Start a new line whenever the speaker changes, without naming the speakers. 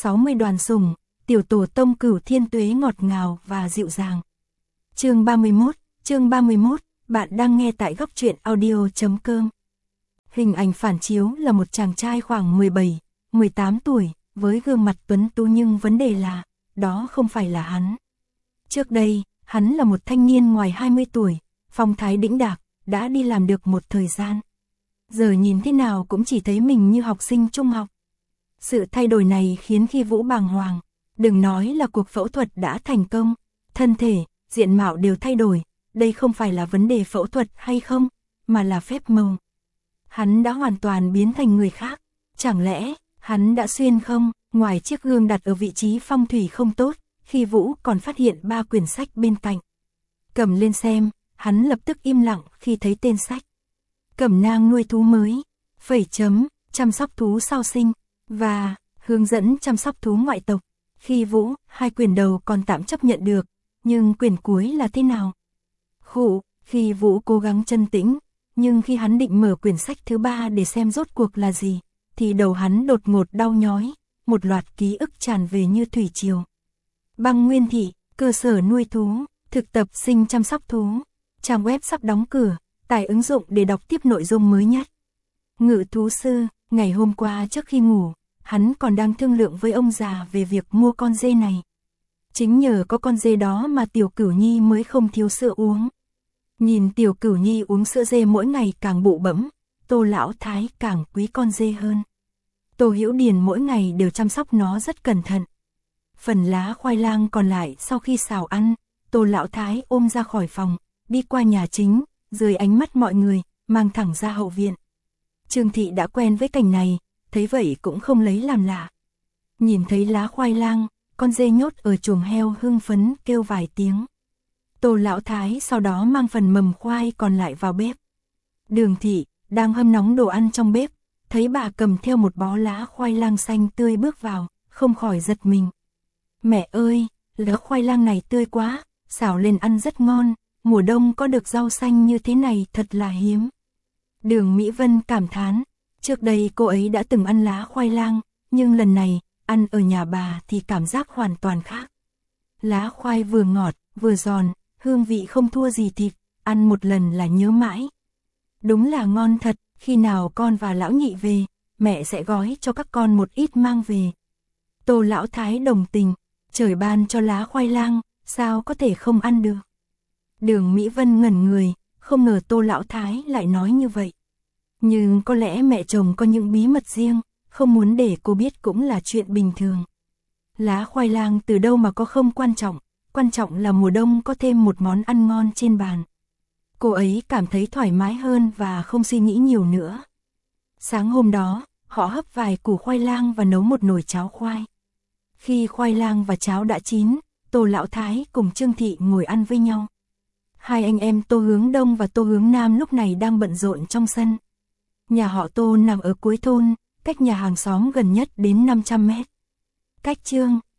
60 đoàn sủng, tiểu tổ tông Cửu Thiên Tuế ngọt ngào và dịu dàng. Chương 31, bạn đang nghe tại góc truyện audio.com. Hình ảnh phản chiếu là một chàng trai khoảng 17, 18 tuổi, với gương mặt tuấn tú, nhưng vấn đề là, đó không phải là hắn. Trước đây, hắn là một thanh niên ngoài 20 tuổi, phong thái đĩnh đạc, đã đi làm được một thời gian. Giờ nhìn thế nào cũng chỉ thấy mình như học sinh trung học. Sự thay đổi này khiến Khi Vũ bàng hoàng, đừng nói là cuộc phẫu thuật đã thành công, thân thể, diện mạo đều thay đổi, đây không phải là vấn đề phẫu thuật hay không, mà là phép màu. Hắn đã hoàn toàn biến thành người khác, chẳng lẽ hắn đã xuyên không? Ngoài chiếc gương đặt ở vị trí phong thủy không tốt, Khi Vũ còn phát hiện 3 quyển sách bên cạnh. Cầm lên xem, hắn lập tức im lặng khi thấy tên sách. Cẩm nang nuôi thú mới, chăm sóc thú sau sinh, và hướng dẫn chăm sóc thú ngoại tộc. Khi Vũ, 2 quyển đầu còn tạm chấp nhận được, nhưng quyển cuối là thế nào? Khi Vũ cố gắng trấn tĩnh, nhưng khi hắn định mở quyển sách thứ 3 để xem rốt cuộc là gì, thì đầu hắn đột ngột đau nhói, một loạt ký ức tràn về như thủy triều. Băng Nguyên Thị, cơ sở nuôi thú, thực tập sinh chăm sóc thú, trang web sắp đóng cửa, tải ứng dụng để đọc tiếp nội dung mới nhất. Ngự thú sư, ngày hôm qua trước khi ngủ, hắn còn đang thương lượng với ông già về việc mua con dê này. Chính nhờ có con dê đó mà Tiểu Cửu Nhi mới không thiếu sữa uống. Nhìn Tiểu Cửu Nhi uống sữa dê mỗi ngày càng bụ bẫm, Tô lão thái càng quý con dê hơn. Tô Hữu Điền mỗi ngày đều chăm sóc nó rất cẩn thận. Phần lá khoai lang còn lại sau khi xào ăn, Tô lão thái ôm ra khỏi phòng, đi qua nhà chính, dưới ánh mắt mọi người, mang thẳng ra hậu viện. Trương Thị đã quen với cảnh này, thấy vậy cũng không lấy làm lạ. Nhìn thấy lá khoai lang, con dê nhốt ở chuồng heo hưng phấn kêu vài tiếng. Tô lão thái sau đó mang phần mầm khoai còn lại vào bếp. Đường Thị đang hâm nóng đồ ăn trong bếp, thấy bà cầm theo một bó lá khoai lang xanh tươi bước vào, không khỏi giật mình. Mẹ ơi, lá khoai lang này tươi quá, xào lên ăn rất ngon, mùa đông có được rau xanh như thế này thật là hiếm. Đường Mỹ Vân cảm thán, trước đây cô ấy đã từng ăn lá khoai lang, nhưng lần này, ăn ở nhà bà thì cảm giác hoàn toàn khác. Lá khoai vừa ngọt, vừa giòn, hương vị không thua gì thịt, ăn một lần là nhớ mãi. Đúng là ngon thật, khi nào con và lão nhị về, mẹ sẽ gói cho các con một ít mang về. Tô lão thái đồng tình, trời ban cho lá khoai lang, sao có thể không ăn được. Đường Mỹ Vân ngẩn người, không ngờ Tô lão thái lại nói như vậy. Nhưng có lẽ mẹ chồng có những bí mật riêng, không muốn để cô biết cũng là chuyện bình thường. Lá khoai lang từ đâu mà có không quan trọng là mùa đông có thêm một món ăn ngon trên bàn. Cô ấy cảm thấy thoải mái hơn và không suy nghĩ nhiều nữa. Sáng hôm đó, họ hấp vài củ khoai lang và nấu một nồi cháo khoai. Khi khoai lang và cháo đã chín, Tô lão thái cùng Trương Thị ngồi ăn với nhau. 2 anh em Tô Hướng Đông và Tô Hướng Nam lúc này đang bận rộn trong sân. Nhà họ Tô nằm ở cuối thôn, cách nhà hàng xóm gần nhất đến 500 mét. Cách Trương,